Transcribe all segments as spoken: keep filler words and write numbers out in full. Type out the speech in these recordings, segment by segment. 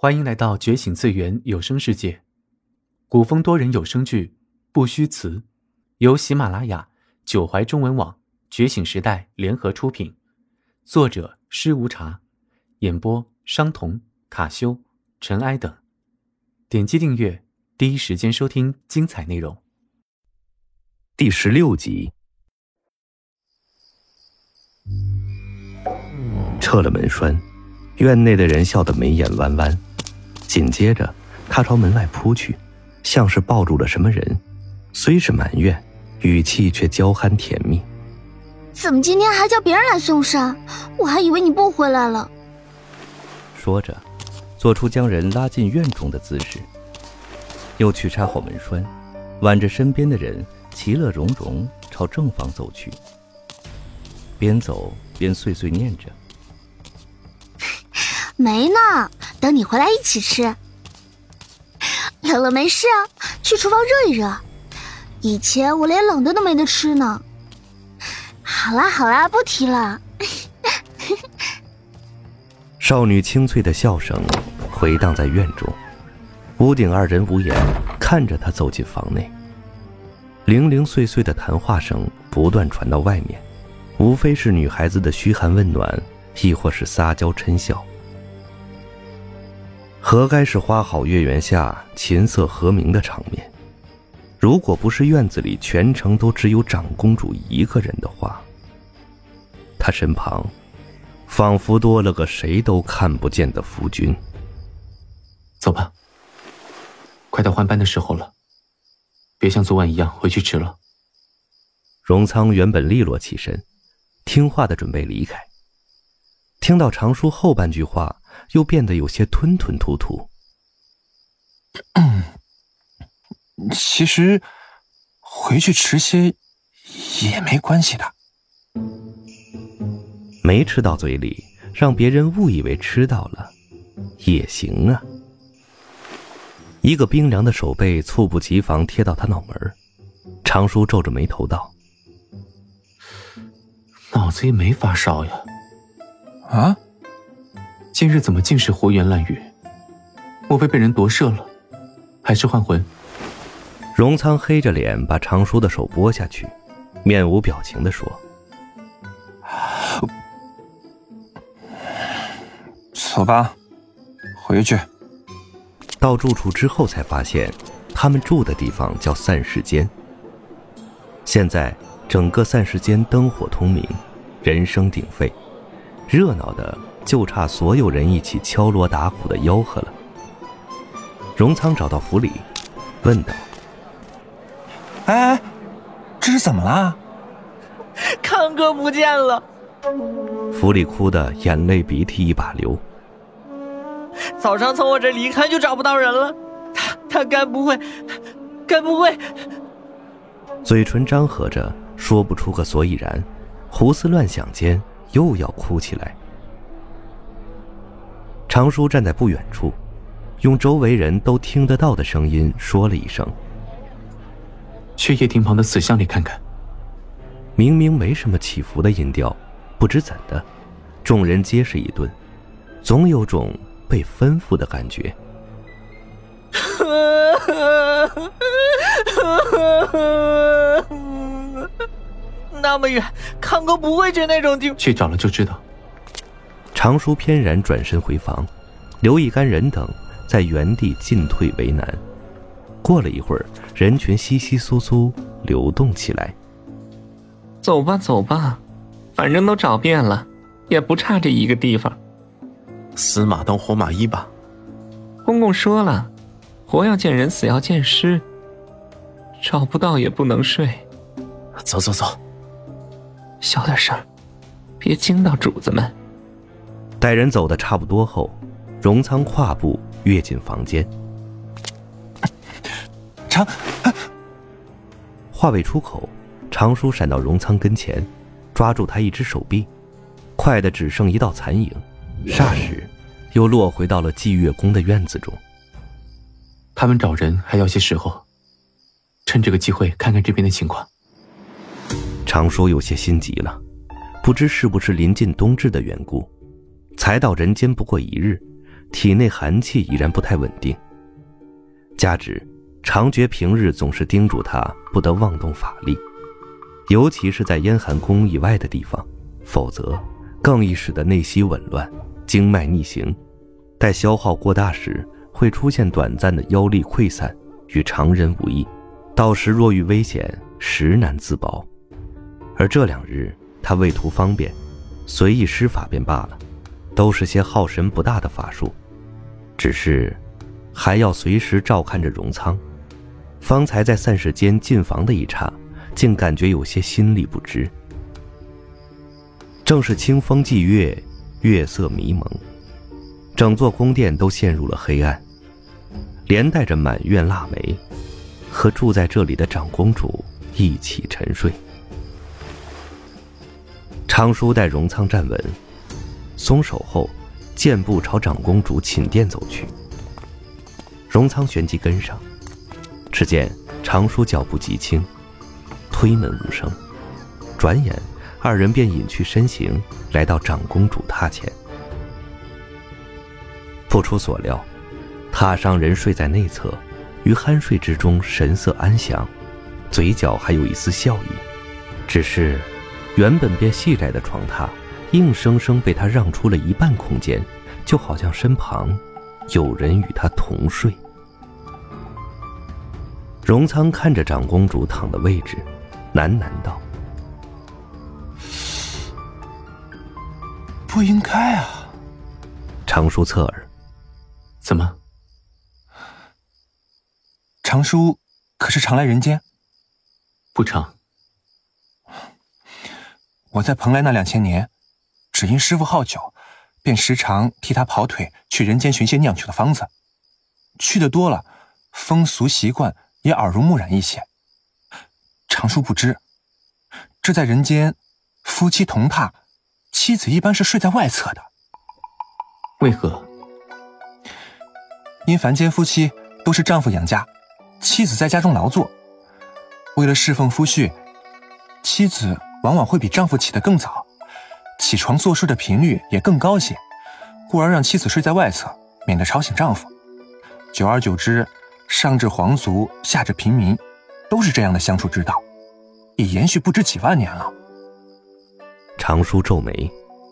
欢迎来到觉醒次元有声世界，古风多人有声剧《不虚词》，由喜马拉雅、九怀中文网、觉醒时代联合出品，作者施无茶，演播商童、卡修、尘埃等。点击订阅，第一时间收听精彩内容。 第十六集。撤了门栓，院内的人笑得眉眼弯弯，紧接着他朝门外扑去，像是抱住了什么人，虽是埋怨，语气却娇憨甜蜜。 怎么今天还叫别人来送膳？我还以为你不回来了。 说着做出将人拉进院中的姿势，又去插好门栓，挽着身边的人其乐融融朝正房走去，边走边碎碎念着： 没呢，等你回来一起吃。冷了没事啊，去厨房热一热。以前我连冷的都没得吃呢。好啦好啦，不提了。 少女清脆的笑声回荡在院中，屋顶二人无言，看着她走进房内。零零碎碎的谈话声不断传到外面，无非是女孩子的嘘寒问暖，亦或是撒娇嗔笑。何该是花好月圆下琴瑟和鸣的场面？如果不是院子里全程都只有长公主一个人的话，她身旁仿佛多了个谁都看不见的夫君。 走吧，快到换班的时候了，别像昨晚一样回去迟了。 荣仓原本利落起身，听话的准备离开，听到常叔后半句话又变得有些吞吞吐吐。 嗯，其实回去迟些也没关系的。 没吃到嘴里，让别人误以为吃到了，也行啊。一个冰凉的手背猝不及防贴到他脑门，常叔皱着眉头道： 脑子也没发烧呀。 啊？ 今日怎么尽是胡言乱语？莫非被人夺舍了，还是换魂？ 荣仓黑着脸把常叔的手拨下去，面无表情地说： 走吧，回去。 到住处之后才发现，他们住的地方叫散室间。现在整个散室间灯火通明，人声鼎沸，热闹的就差所有人一起敲锣打鼓的吆喝了。荣仓找到府里，问道： 哎哎，这是怎么了？ 康哥不见了。 府里哭得眼泪鼻涕一把流。 早上从我这离开就找不到人了，他他该不会该不会嘴唇张合着说不出个所以然，胡思乱想间又要哭起来。常叔站在不远处，用周围人都听得到的声音说了一声： 去叶亭旁的死巷里看看。 明明没什么起伏的音调，不知怎的，众人皆是一顿，总有种被吩咐的感觉。 那么远，康哥不会去那种地方。 去找了就知道。 常叔翩然转身回房，刘一干人等在原地进退为难。过了一会儿，人群稀稀疏疏流动起来。 走吧走吧，反正都找遍了，也不差这一个地方。 死马当活马医吧。 公公说了，活要见人，死要见尸，找不到也不能睡。 走走走， 小点声，别惊到主子们。 待人走得差不多后，荣仓跨步跃进房间。 常， 话未出口，常叔闪到荣仓跟前，抓住他一只手臂，快得只剩一道残影，霎时又落回到了祭月宫的院子中。 他们找人还要些时候，趁这个机会看看这边的情况。 常叔有些心急了，不知是不是临近冬至的缘故，才到人间不过一日， 体内寒气依然不太稳定。加之长觉平日总是叮嘱他不得妄动法力，尤其是在燕寒宫以外的地方，否则更易使得内息紊乱，经脉逆行，待消耗过大时会出现短暂的腰力溃散，与常人无异，到时若遇危险，实难自保。而这两日他为图方便，随意施法便罢了，都是些耗神不大的法术，只是还要随时照看着荣仓。方才在散室间进房的一刹，竟感觉有些心力不支。正是清风霁月，月色迷蒙，整座宫殿都陷入了黑暗，连带着满院腊梅和住在这里的长公主一起沉睡。长叔待荣仓站稳，松手后健步朝长公主寝殿走去。荣仓旋即跟上，只见长叔脚步极轻，推门无声，转眼二人便隐去身形，来到长公主榻前。不出所料，榻上人睡在内侧，于酣睡之中神色安详，嘴角还有一丝笑意，只是原本便细窄的床榻硬生生被他让出了一半空间，就好像身旁有人与他同睡。荣仓看着长公主躺的位置，喃喃道： 不应该啊。 长叔侧耳： 怎么？ 长叔可是常来人间？ 不常。 我在蓬莱那两千年，只因师父好酒，便时常替他跑腿去人间寻些酿酒的方子。去的多了，风俗习惯也耳濡目染一些。长叔不知，这在人间，夫妻同榻，妻子一般是睡在外侧的。 为何？ 因凡间夫妻都是丈夫养家，妻子在家中劳作，为了侍奉夫婿，妻子往往会比丈夫起得更早，起床做事的频率也更高些，故而让妻子睡在外侧，免得吵醒丈夫。久而久之，上至皇族，下至平民，都是这样的相处之道，已延续不知几万年了。 长叔皱眉：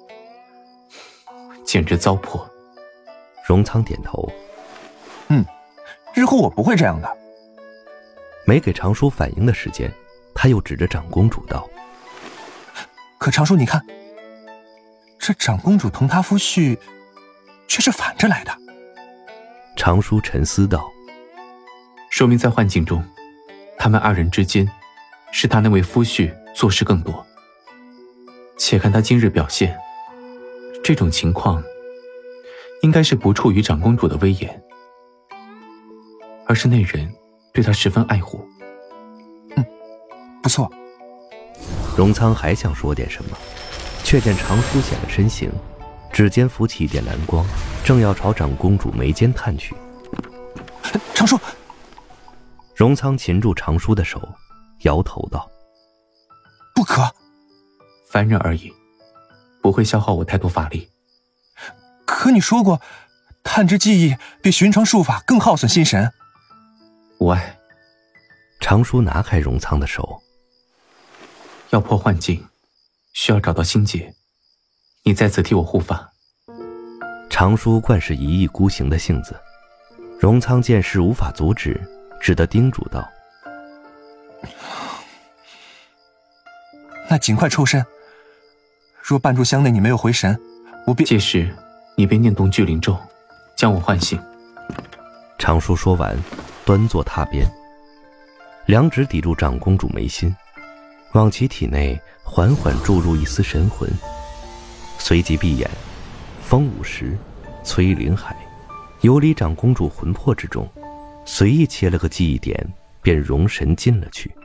简直糟粕。 荣仓点头： 嗯，日后我不会这样的。 没给长叔反应的时间，他又指着长公主道： 可长叔你看，这长公主同他夫婿却是反着来的。 长叔沉思道： 说明在幻境中，他们二人之间，是他那位夫婿做事更多。且看他今日表现，这种情况应该是不触于长公主的威严，而是那人对他十分爱护。 嗯，不错。 荣仓还想说点什么，却见长叔显了身形，指尖浮起一点蓝光，正要朝长公主眉间探去。 长叔！ 荣仓擒住长叔的手，摇头道： 不可。 凡人而已，不会消耗我太多法力。 可你说过，探之技艺比寻常术法更耗损心神。 无碍。 长叔拿开荣仓的手： 要破幻境，需要找到心结，你在此替我护法。 长叔惯是一意孤行的性子，荣仓见势无法阻止，只得叮嘱道： 那尽快抽身，若半炷香内你没有回神，我便…… 届时你便念动聚灵咒，将我唤醒。 长叔说完，端坐榻边，两指抵住长公主眉心，往其体内缓缓注入一丝神魂，随即闭眼，风舞石，摧灵海，游离长公主魂魄之中，随意切了个记忆点，便容神进了去。